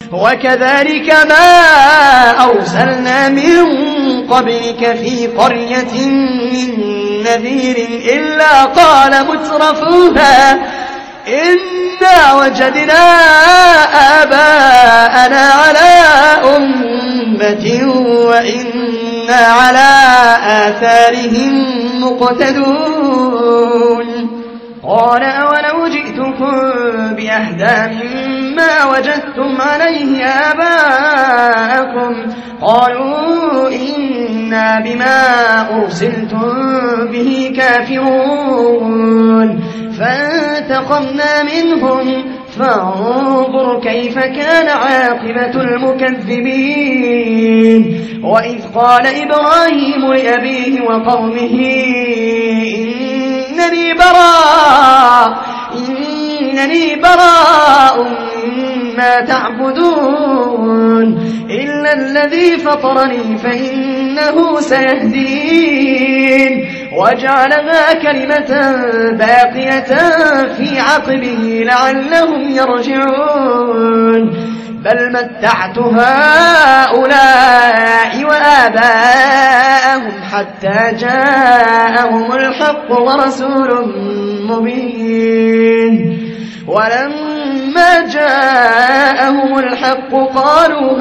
وكذلك ما أرسلنا من قبلك في قرية من نذير إلا قال مترفوها إنا وجدنا آباءنا على أمة وإنا على آثارهم مقتدون قال أولو جئتكم بأهدى مما وجدتم عليه آباءكم قالوا إنا بما أرسلتم به كافرون فانتقمنا منهم فانظر كيف كان عاقبة المكذبين وإذ قال إبراهيم لأبيه وقومه إنني براء مما تعبدون إلا الذي فطرني فإنه سيهدين وجعلها كلمة باقية في عقبه لعلهم يرجعون بل متعت هؤلاء وآباءهم حتى جاءهم الحق ورسول مبين ولما جاءهم الحق قالوا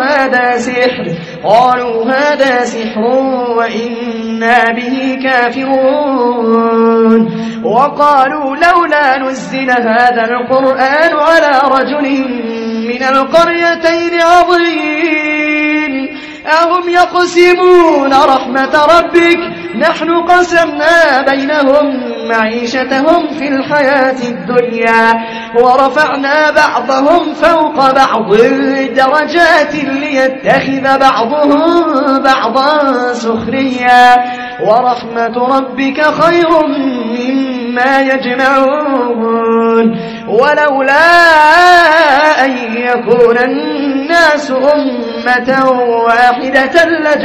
هذا سحر وإنا به كافرون وقالوا لولا نزل هذا القرآن على رجل من القريتين عظيم أهم يقسمون رحمة ربك نحن قسمنا بينهم معيشتهم في الحياة الدنيا ورفعنا بعضهم فوق بعض درجات ليتخذ بعضهم بعضا سخريا ورحمة ربك خير مما يجمعون ولولا أن يكون الناس أمة واحدة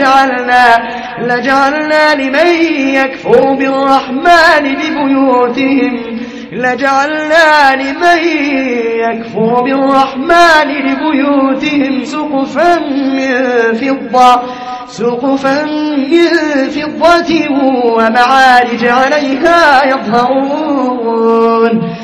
لجعلنا لمن يكفر بالرحمن لبيوتهم سقفا من فضة ومعارج عليها يظهرون